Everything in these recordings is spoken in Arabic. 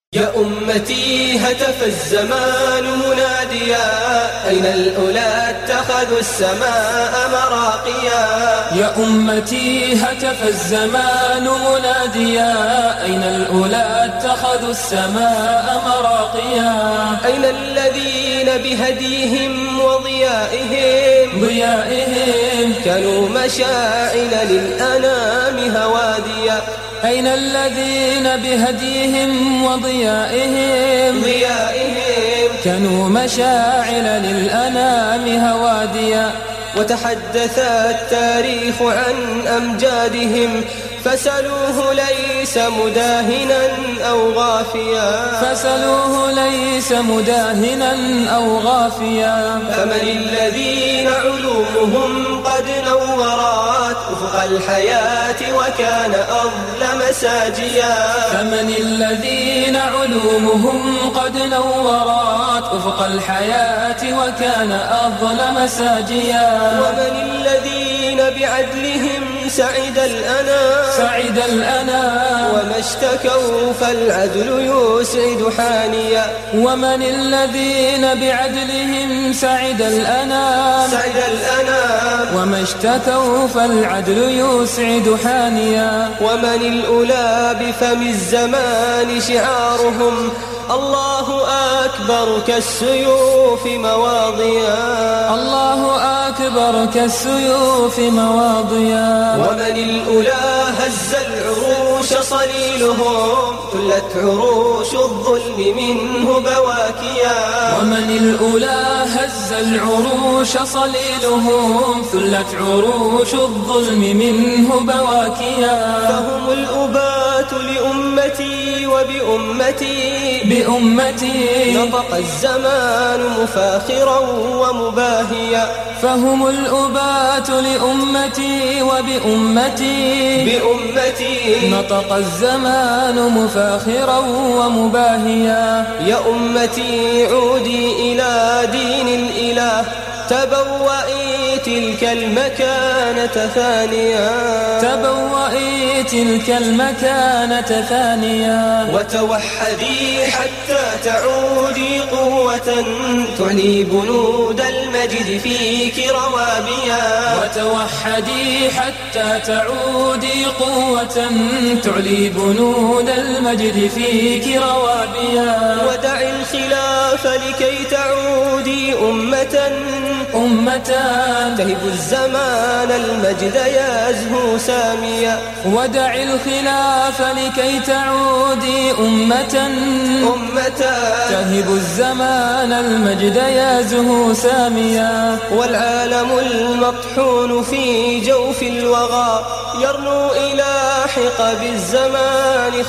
يا أمتي هتف الزمان مناديا أين الأولى اتخذوا السماء مراقيا. يا أمتي هتف الزمان مناديا أين الأولى اتخذوا السماء مراقيا. أين الذين بهديهم وضيائهم كانوا مشاعل للأنام هواديا. أين الذين بهديهم وضيائهم كانوا مشاعل للأنام هواديا. وتحدث التاريخ عن أمجادهم فسلوه ليس مداهنا أو غافيا. فمن الذين علومهم قد نورت أفق الحياة وكان أظلم ساجيا. فمن الذين علومهم قد نورت أفق الحياة وكان أظلم ساجيا. ومن الذين بعدلهم سعد الأنام وما اشتكوا فالعدل يسعد حانيا. ومن الذين بعدلهم سعد الأنام وما اشتكوا فالعدل يسعد حانيا. ومن الأولى بفم الزمان شعارهم الله أكبر كالسيوف مواضيا. ومن الأولى هز العروش صليلهم ثلت عروش الظلم منه بواكيا. ومن الأولى هز العروش صليلهم ثلت عروش الظلم منه بواكيا. فهم الأبات لأمتي وبأمتي نطق الزمان مفاخرا ومباهيا. فهم الأبات لأمتي وبأمتي نطق الزمان مفاخرا ومباهيا. يا أمتي عودي إلى دين الإله تبوئي تلك المكانة ثانيا. وتوحدي حتى تعودي قوة تعلي بنود المجد فيك روابيا. وتوحدي حتى تعودي قوة تعلي بنود المجد فيك روابيا. ودع الخلاف لكي تعودي أمة تهب الزمان المجد يزهو ساميا. ودع الخلاف لكي تعودي أمة تهب الزمان المجد يزهو ساميا. والعالم المطحون في جوف الوغى يرنو إلى حقب الزمان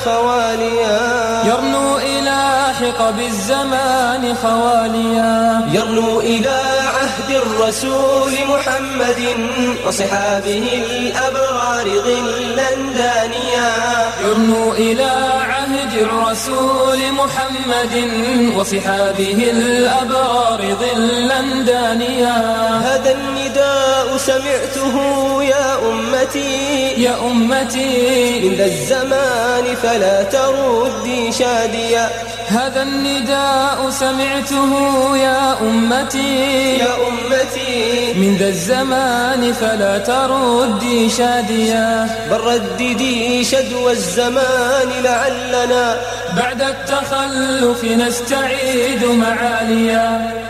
خواليا. يرنو إلى عهد الرسول محمد وصحابه الأبرار ظلا دانيا. يرنو إلى عهد الرسول محمد وصحابه الأبرار ظلا دانيا. هذا النداء سمعته يا أمتي من ذا الزمان فلا تردي شاديا. هذا النداء سمعته يا أمتي من ذا الزمان فلا تردي شاديا. بل رددي شدوى الزمان لعلنا بعد التخلف نستعيد معاليا.